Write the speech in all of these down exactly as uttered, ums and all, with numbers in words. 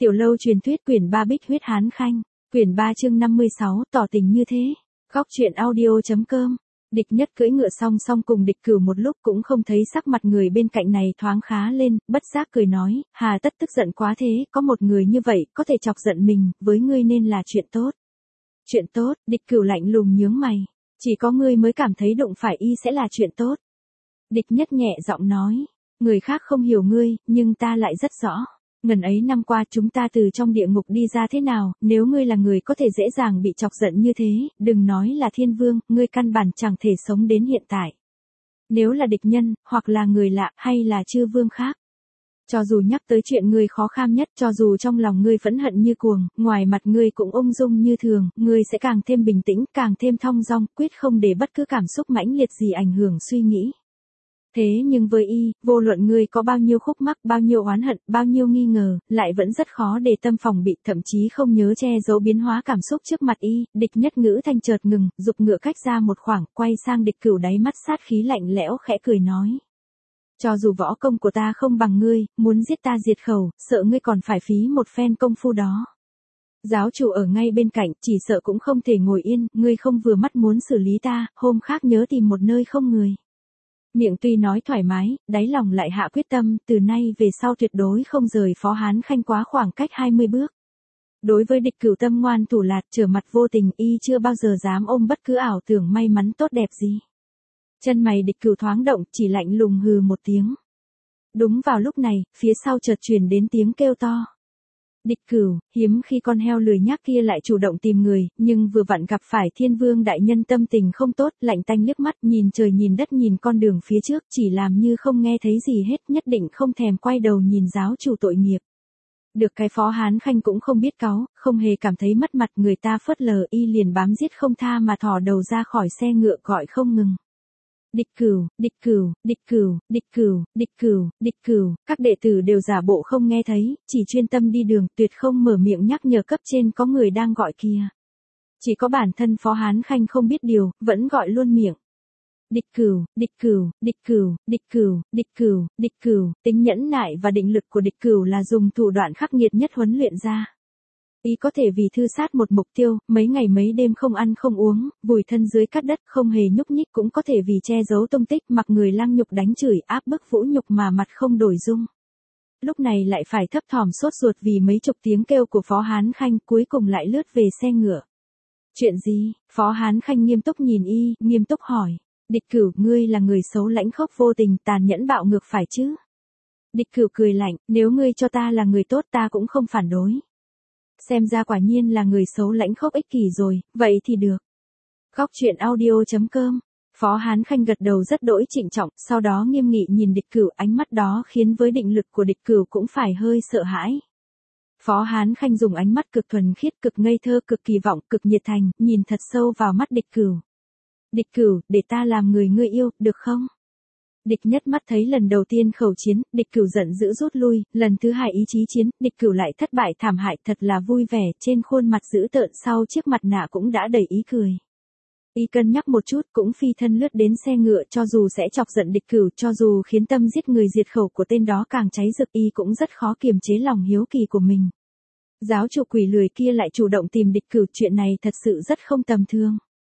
Tiểu lâu truyền thuyết quyển ba Bích huyết hán khanh, quyển ba chương năm mươi sáu, tỏ tình như thế. Góc truyện audio.com. Địch nhất cưỡi ngựa song song cùng địch cửu một lúc cũng không thấy sắc mặt người bên cạnh này thoáng khá lên, bất giác cười nói, hà tất tức giận quá thế, có một người như vậy, có thể chọc giận mình, với ngươi nên là chuyện tốt. Chuyện tốt, địch cửu lạnh lùng nhướng mày, chỉ có ngươi mới cảm thấy đụng phải y sẽ là chuyện tốt. Địch nhất nhẹ giọng nói, người khác không hiểu ngươi, nhưng ta lại rất rõ. Ngần ấy năm qua chúng ta từ trong địa ngục đi ra thế nào, nếu ngươi là người có thể dễ dàng bị chọc giận như thế, đừng nói là thiên vương, ngươi căn bản chẳng thể sống đến hiện tại. Nếu là địch nhân, hoặc là người lạ, hay là chư vương khác. Cho dù nhắc tới chuyện ngươi khó kham nhất, cho dù trong lòng ngươi phẫn hận như cuồng, ngoài mặt ngươi cũng ung dung như thường, ngươi sẽ càng thêm bình tĩnh, càng thêm thong dong, quyết không để bất cứ cảm xúc mãnh liệt gì ảnh hưởng suy nghĩ. Thế nhưng với y, vô luận ngươi có bao nhiêu khúc mắc, bao nhiêu oán hận, bao nhiêu nghi ngờ, lại vẫn rất khó để tâm phòng bị, thậm chí không nhớ che giấu biến hóa cảm xúc trước mặt y. Địch nhất ngữ thanh chợt ngừng, giục ngựa cách ra một khoảng, quay sang địch cửu, đáy mắt sát khí lạnh lẽo, khẽ cười nói. Cho dù võ công của ta không bằng ngươi, muốn giết ta diệt khẩu, sợ ngươi còn phải phí một phen công phu đó. Giáo chủ ở ngay bên cạnh, chỉ sợ cũng không thể ngồi yên, ngươi không vừa mắt muốn xử lý ta, hôm khác nhớ tìm một nơi không người. Miệng tuy nói thoải mái, đáy lòng lại hạ quyết tâm, từ nay về sau tuyệt đối không rời Phó Hán Khanh quá khoảng cách hai mươi bước. Đối với địch cửu tâm ngoan thủ lạt, trở mặt vô tình, y chưa bao giờ dám ôm bất cứ ảo tưởng may mắn tốt đẹp gì. Chân mày địch cửu thoáng động, chỉ lạnh lùng hừ một tiếng. Đúng vào lúc này, phía sau chợt truyền đến tiếng kêu to. Địch cửu, hiếm khi con heo lười nhác kia lại chủ động tìm người, nhưng vừa vặn gặp phải thiên vương đại nhân tâm tình không tốt, lạnh tanh liếc mắt, nhìn trời nhìn đất nhìn con đường phía trước, chỉ làm như không nghe thấy gì hết, nhất định không thèm quay đầu nhìn giáo chủ tội nghiệp. Được cái Phó Hán Khanh cũng không biết cáu, không hề cảm thấy mất mặt, người ta phớt lờ y liền bám giết không tha mà thò đầu ra khỏi xe ngựa gọi không ngừng. Địch cửu, địch cửu, địch cửu, địch cửu, địch cửu, địch cửu, các đệ tử đều giả bộ không nghe thấy, chỉ chuyên tâm đi đường, tuyệt không mở miệng nhắc nhở cấp trên có người đang gọi kia. Chỉ có bản thân Phó Hán Khanh không biết điều, vẫn gọi luôn miệng. Địch cửu, địch cửu, địch cửu, địch cửu, địch cửu, địch cửu, tính nhẫn nại và định lực của địch cửu là dùng thủ đoạn khắc nghiệt nhất huấn luyện ra. Y có thể vì thư sát một mục tiêu, mấy ngày mấy đêm không ăn không uống, vùi thân dưới cát đất không hề nhúc nhích, cũng có thể vì che giấu tung tích mặc người lăng nhục đánh chửi áp bức vũ nhục mà mặt không đổi dung. Lúc này lại phải thấp thỏm sốt ruột vì mấy chục tiếng kêu của Phó Hán Khanh, cuối cùng lại lướt về xe ngựa. Chuyện gì? Phó Hán Khanh nghiêm túc nhìn y, nghiêm túc hỏi. Địch cửu, ngươi là người xấu lãnh khốc vô tình, tàn nhẫn bạo ngược phải chứ? Địch cửu cười lạnh, nếu ngươi cho ta là người tốt ta cũng không phản đối. Xem ra quả nhiên là người xấu lãnh khốc ích kỷ rồi, vậy thì được. Góc truyện audio.com. Phó Hán Khanh gật đầu rất đỗi trịnh trọng, sau đó nghiêm nghị nhìn địch cửu, ánh mắt đó khiến với định lực của địch cửu cũng phải hơi sợ hãi. Phó Hán Khanh dùng ánh mắt cực thuần khiết, cực ngây thơ, cực kỳ vọng, cực nhiệt thành, nhìn thật sâu vào mắt địch cửu. Địch cửu, để ta làm người ngươi yêu, được không? Địch nhất mắt thấy lần đầu tiên khẩu chiến, địch cửu giận dữ rút lui, lần thứ hai ý chí chiến, địch cửu lại thất bại thảm hại, thật là vui vẻ, trên khuôn mặt dữ tợn sau chiếc mặt nạ cũng đã đầy ý cười. Y cân nhắc một chút, cũng phi thân lướt đến xe ngựa, cho dù sẽ chọc giận địch cửu, cho dù khiến tâm giết người diệt khẩu của tên đó càng cháy rực, y cũng rất khó kiềm chế lòng hiếu kỳ của mình. Giáo chủ quỷ lười kia lại chủ động tìm địch cửu, chuyện này thật sự rất không tầm thường.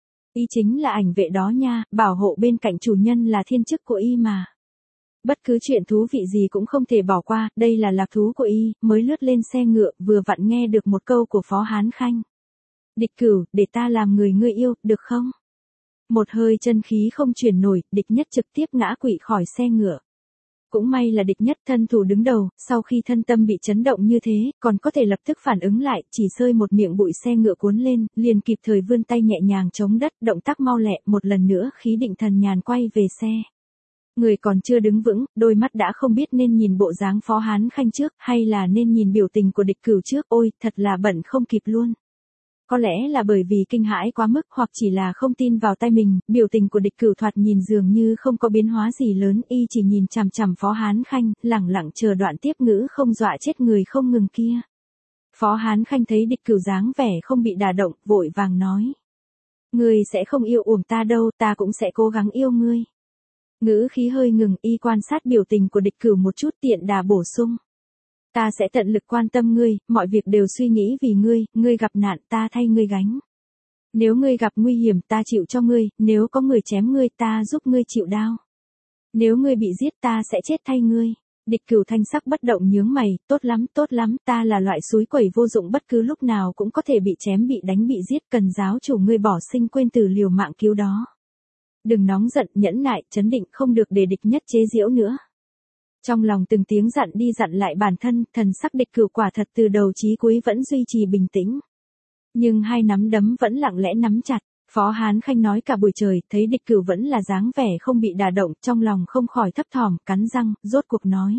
Y chính là ảnh vệ đó nha, bảo hộ bên cạnh chủ nhân là thiên chức của y mà. Bất cứ chuyện thú vị gì cũng không thể bỏ qua, đây là lạc thú của y, mới lướt lên xe ngựa, vừa vặn nghe được một câu của Phó Hán Khanh. Địch cửu, để ta làm người ngươi yêu, được không? Một hơi chân khí không chuyển nổi, địch nhất trực tiếp ngã quỵ khỏi xe ngựa. Cũng may là địch nhất thân thủ đứng đầu, sau khi thân tâm bị chấn động như thế, còn có thể lập tức phản ứng lại, chỉ sơi một miệng bụi xe ngựa cuốn lên, liền kịp thời vươn tay nhẹ nhàng chống đất, động tác mau lẹ, một lần nữa khí định thần nhàn quay về xe. Người còn chưa đứng vững, đôi mắt đã không biết nên nhìn bộ dáng Phó Hán Khanh trước, hay là nên nhìn biểu tình của địch cửu trước, ôi, thật là bận không kịp luôn. Có lẽ là bởi vì kinh hãi quá mức, hoặc chỉ là không tin vào tay mình, biểu tình của địch cửu thoạt nhìn dường như không có biến hóa gì lớn, y chỉ nhìn chằm chằm Phó Hán Khanh, lẳng lặng chờ đoạn tiếp ngữ không dọa chết người không ngừng kia. Phó Hán Khanh thấy địch cửu dáng vẻ không bị đả động, vội vàng nói. Ngươi sẽ không yêu uổng ta đâu, ta cũng sẽ cố gắng yêu ngươi. Ngữ khí hơi ngừng, y quan sát biểu tình của địch cửu một chút, tiện đà bổ sung. Ta sẽ tận lực quan tâm ngươi, mọi việc đều suy nghĩ vì ngươi, ngươi gặp nạn ta thay ngươi gánh. Nếu ngươi gặp nguy hiểm ta chịu cho ngươi, nếu có người chém ngươi ta giúp ngươi chịu đau. Nếu ngươi bị giết ta sẽ chết thay ngươi. Địch Cửu thanh sắc bất động nhướng mày, tốt lắm, tốt lắm, ta là loại suối quẩy vô dụng bất cứ lúc nào cũng có thể bị chém bị đánh bị giết, cần giáo chủ ngươi bỏ sinh quên tử liều mạng cứu đó. Đừng nóng giận, nhẫn nại, chấn định, không được để địch nhất chế giễu nữa. Trong lòng từng tiếng dặn đi dặn lại bản thân, thần sắc Địch Cửu quả thật từ đầu chí cuối vẫn duy trì bình tĩnh. Nhưng hai nắm đấm vẫn lặng lẽ nắm chặt. Phó Hán Khanh nói cả buổi trời, thấy Địch Cửu vẫn là dáng vẻ không bị đả động, trong lòng không khỏi thấp thỏm, cắn răng, rốt cuộc nói.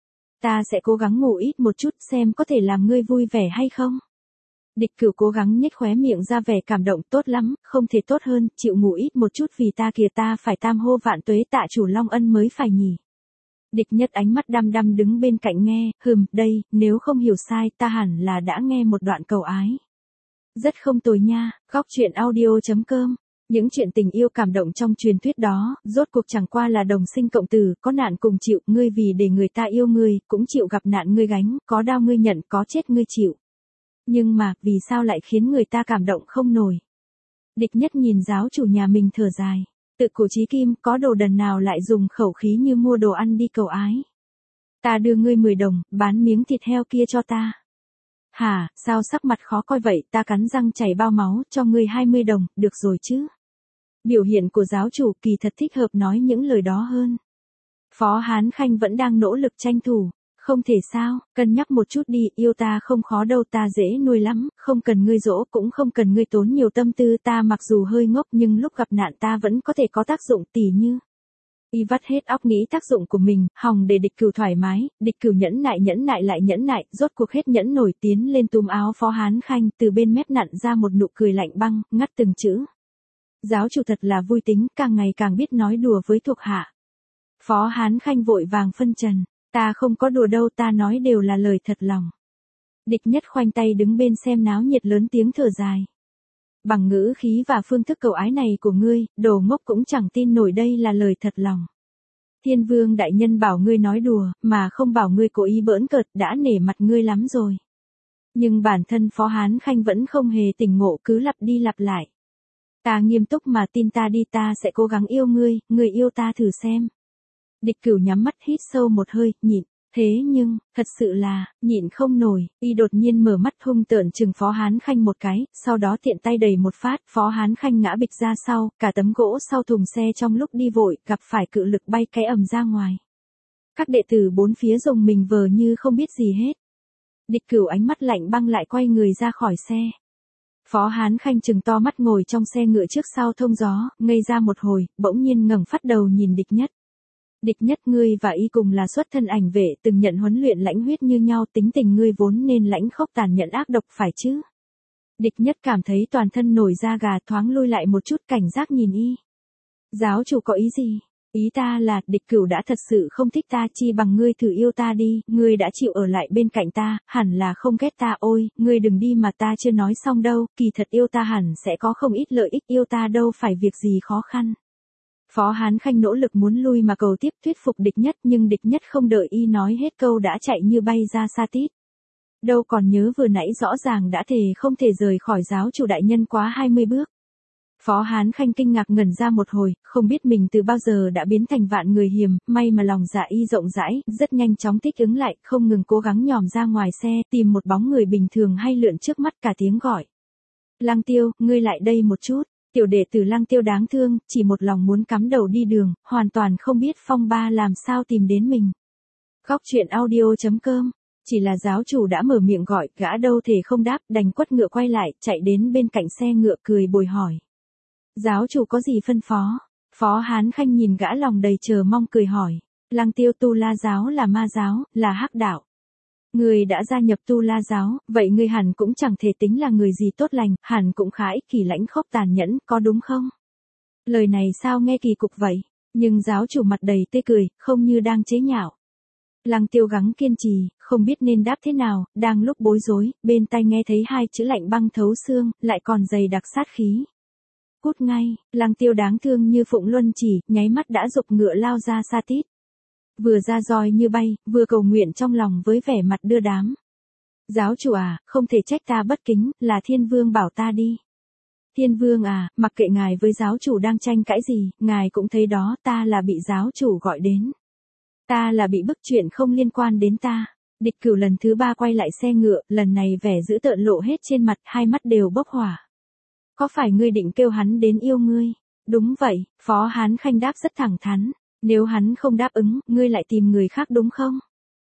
Ta sẽ cố gắng ngủ ít một chút xem có thể làm ngươi vui vẻ hay không. Địch Cửu cố gắng nhếch khóe miệng ra vẻ cảm động, tốt lắm, không thể tốt hơn, chịu ngủ ít một chút vì ta kìa, ta phải tam hô vạn tuế tạ chủ Long Ân mới phải nhỉ. Địch Nhất ánh mắt đăm đăm đứng bên cạnh nghe, hừm, đây, nếu không hiểu sai ta hẳn là đã nghe một đoạn cầu ái. Rất không tồi nha, góc truyện audio chấm com. Những chuyện tình yêu cảm động trong truyền thuyết đó, rốt cuộc chẳng qua là đồng sinh cộng tử, có nạn cùng chịu, ngươi vì để người ta yêu ngươi, cũng chịu gặp nạn ngươi gánh, có đau ngươi nhận, có chết ngươi chịu. Nhưng mà, vì sao lại khiến người ta cảm động không nổi? Địch Nhất nhìn giáo chủ nhà mình thở dài. Tự cổ chí kim, có đồ đần nào lại dùng khẩu khí như mua đồ ăn đi cầu ái. Ta đưa ngươi mười đồng, bán miếng thịt heo kia cho ta. Hả, sao sắc mặt khó coi vậy, ta cắn răng chảy bao máu, cho ngươi hai mươi đồng, được rồi chứ. Biểu hiện của giáo chủ kỳ thật thích hợp nói những lời đó hơn. Phó Hán Khanh vẫn đang nỗ lực tranh thủ. Không thể sao, cân nhắc một chút đi, yêu ta không khó đâu, ta dễ nuôi lắm, không cần ngươi dỗ cũng không cần ngươi tốn nhiều tâm tư, ta mặc dù hơi ngốc nhưng lúc gặp nạn ta vẫn có thể có tác dụng, tỉ như. Y vắt hết óc nghĩ tác dụng của mình, hòng để Địch Cửu thoải mái, Địch Cửu nhẫn nại nhẫn nại lại nhẫn nại, rốt cuộc hết nhẫn nổi tiến lên túm áo Phó Hán Khanh, từ bên mép nặn ra một nụ cười lạnh băng, ngắt từng chữ. Giáo chủ thật là vui tính, càng ngày càng biết nói đùa với thuộc hạ. Phó Hán Khanh vội vàng phân trần. Ta không có đùa đâu, ta nói đều là lời thật lòng. Địch Nhất khoanh tay đứng bên xem náo nhiệt lớn tiếng thở dài. Bằng ngữ khí và phương thức cầu ái này của ngươi, đồ ngốc cũng chẳng tin nổi đây là lời thật lòng. Thiên Vương đại nhân bảo ngươi nói đùa, mà không bảo ngươi cố ý bỡn cợt, đã nể mặt ngươi lắm rồi. Nhưng bản thân Phó Hán Khanh vẫn không hề tỉnh ngộ, cứ lặp đi lặp lại. Ta nghiêm túc mà tin ta đi, ta sẽ cố gắng yêu ngươi, ngươi yêu ta thử xem. Địch Cửu nhắm mắt hít sâu một hơi, nhịn. Thế nhưng, thật sự là, nhịn không nổi, y đột nhiên mở mắt hung tợn chừng Phó Hán Khanh một cái, sau đó tiện tay đẩy một phát, Phó Hán Khanh ngã bịch ra sau, cả tấm gỗ sau thùng xe trong lúc đi vội, gặp phải cự lực bay cái ầm ra ngoài. Các đệ tử bốn phía rùng mình vờ như không biết gì hết. Địch Cửu ánh mắt lạnh băng lại quay người ra khỏi xe. Phó Hán Khanh trừng to mắt ngồi trong xe ngựa trước sau thông gió, ngây ra một hồi, bỗng nhiên ngẩng phát đầu nhìn Địch Nhất. Địch Nhất, ngươi và y cùng là xuất thân ảnh vệ, từng nhận huấn luyện lãnh huyết như nhau, tính tình ngươi vốn nên lãnh khốc tàn nhẫn ác độc phải chứ. Địch Nhất cảm thấy toàn thân nổi da gà, thoáng lui lại một chút, cảnh giác nhìn y. Giáo chủ có ý gì? Ý ta là, Địch Cửu đã thật sự không thích ta, chi bằng ngươi thử yêu ta đi, ngươi đã chịu ở lại bên cạnh ta, hẳn là không ghét ta, ôi, ngươi đừng đi mà ta chưa nói xong đâu, kỳ thật yêu ta hẳn sẽ có không ít lợi ích, yêu ta đâu phải việc gì khó khăn. Phó Hán Khanh nỗ lực muốn lui mà cầu tiếp thuyết phục Địch Nhất, nhưng Địch Nhất không đợi y nói hết câu đã chạy như bay ra xa tít. Đâu còn nhớ vừa nãy rõ ràng đã thề không thể rời khỏi giáo chủ đại nhân quá hai mươi bước. Phó Hán Khanh kinh ngạc ngẩn ra một hồi, không biết mình từ bao giờ đã biến thành vạn người hiềm, may mà lòng dạ y rộng rãi, rất nhanh chóng thích ứng lại, không ngừng cố gắng nhòm ra ngoài xe, tìm một bóng người bình thường hay lượn trước mắt, cả tiếng gọi. Lăng Tiêu, ngươi lại đây một chút. Tiểu đệ tử Lăng Tiêu đáng thương, chỉ một lòng muốn cắm đầu đi đường, hoàn toàn không biết phong ba làm sao tìm đến mình. Góc truyện audio chấm com. Chỉ là giáo chủ đã mở miệng gọi, gã đâu thể không đáp, đành quất ngựa quay lại, chạy đến bên cạnh xe ngựa cười bồi hỏi. Giáo chủ có gì phân phó? Phó Hán Khanh nhìn gã lòng đầy chờ mong cười hỏi. Lăng Tiêu, Tu La giáo là ma giáo, là hắc đạo. Người đã gia nhập Tu La giáo, vậy ngươi hẳn cũng chẳng thể tính là người gì tốt lành, hẳn cũng khá ích kỷ lãnh khốc tàn nhẫn, có đúng không? Lời này sao nghe kỳ cục vậy? Nhưng giáo chủ mặt đầy tươi cười, không như đang chế nhạo. Lăng Tiêu gắng kiên trì, không biết nên đáp thế nào, đang lúc bối rối, bên tai nghe thấy hai chữ lạnh băng thấu xương, lại còn dày đặc sát khí. Cút ngay, Lăng Tiêu đáng thương như Phụng Luân chỉ, nháy mắt đã giục ngựa lao ra xa tít. vừa ra roi như bay, vừa cầu nguyện trong lòng với vẻ mặt đưa đám. Giáo chủ à, không thể trách ta bất kính, là thiên vương bảo ta đi. Thiên vương à, mặc kệ ngài với giáo chủ đang tranh cãi gì, ngài cũng thấy đó, ta là bị giáo chủ gọi đến. Ta là bị bức chuyện không liên quan đến ta. Địch Cửu lần thứ ba quay lại xe ngựa, lần này vẻ dữ tợn lộ hết trên mặt, hai mắt đều bốc hỏa. Có phải ngươi định kêu hắn đến yêu ngươi? Đúng vậy, Phó Hán Khanh đáp rất thẳng thắn. Nếu hắn không đáp ứng, ngươi lại tìm người khác đúng không?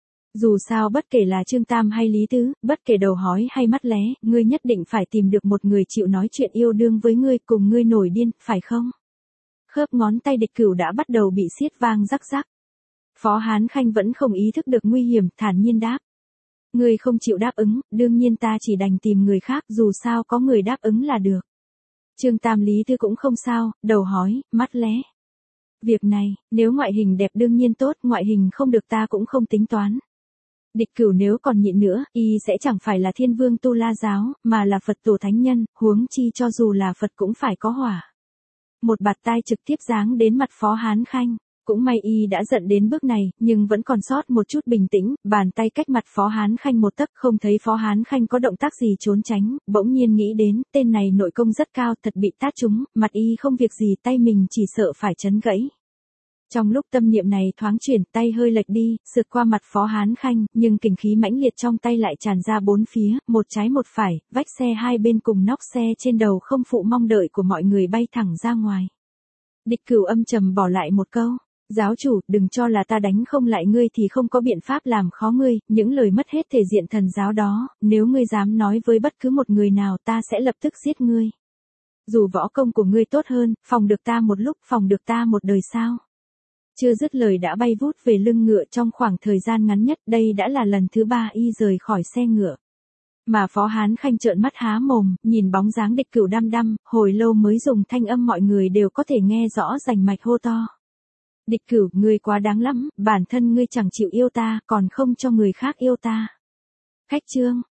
Dù sao bất kể là Trương Tam hay Lý Tứ, bất kể đầu hói hay mắt lé, ngươi nhất định phải tìm được một người chịu nói chuyện yêu đương với ngươi, cùng ngươi nổi điên, phải không? Khớp ngón tay Địch Cửu đã bắt đầu bị siết vang rắc rắc. Phó Hán Khanh vẫn không ý thức được nguy hiểm, thản nhiên đáp. Ngươi không chịu đáp ứng, đương nhiên ta chỉ đành tìm người khác, dù sao có người đáp ứng là được. Trương Tam Lý Tứ cũng không sao, đầu hói, mắt lé. Việc này, nếu ngoại hình đẹp đương nhiên tốt, ngoại hình không được ta cũng không tính toán. Địch Cửu nếu còn nhịn nữa, y sẽ chẳng phải là thiên vương Tu La giáo, mà là Phật tổ thánh nhân, huống chi cho dù là Phật cũng phải có hỏa. Một bạt tai trực tiếp giáng đến mặt Phó Hán Khanh. Cũng may y đã giận đến bước này, nhưng vẫn còn sót một chút bình tĩnh, bàn tay cách mặt Phó Hán Khanh một tấc, không thấy Phó Hán Khanh có động tác gì trốn tránh, bỗng nhiên nghĩ đến, tên này nội công rất cao, thật bị tát trúng, mặt y không việc gì, tay mình chỉ sợ phải chấn gãy. Trong lúc tâm niệm này thoáng chuyển, tay hơi lệch đi, sượt qua mặt Phó Hán Khanh, nhưng kình khí mãnh liệt trong tay lại tràn ra bốn phía, một trái một phải, vách xe hai bên cùng nóc xe trên đầu không phụ mong đợi của mọi người bay thẳng ra ngoài. Địch Cửu âm trầm bỏ lại một câu. Giáo chủ, đừng cho là ta đánh không lại ngươi thì không có biện pháp làm khó ngươi, những lời mất hết thể diện thần giáo đó, nếu ngươi dám nói với bất cứ một người nào ta sẽ lập tức giết ngươi. Dù võ công của ngươi tốt hơn, phòng được ta một lúc, phòng được ta một đời sao. Chưa dứt lời đã bay vút về lưng ngựa trong khoảng thời gian ngắn nhất, đây đã là lần thứ ba y rời khỏi xe ngựa. Mà Phó Hán Khanh trợn mắt há mồm, nhìn bóng dáng Địch Cửu đăm đăm, hồi lâu mới dùng thanh âm mọi người đều có thể nghe rõ rành mạch hô to. Địch Cửu, ngươi quá đáng lắm, bản thân ngươi chẳng chịu yêu ta, còn không cho người khác yêu ta. Khách trương,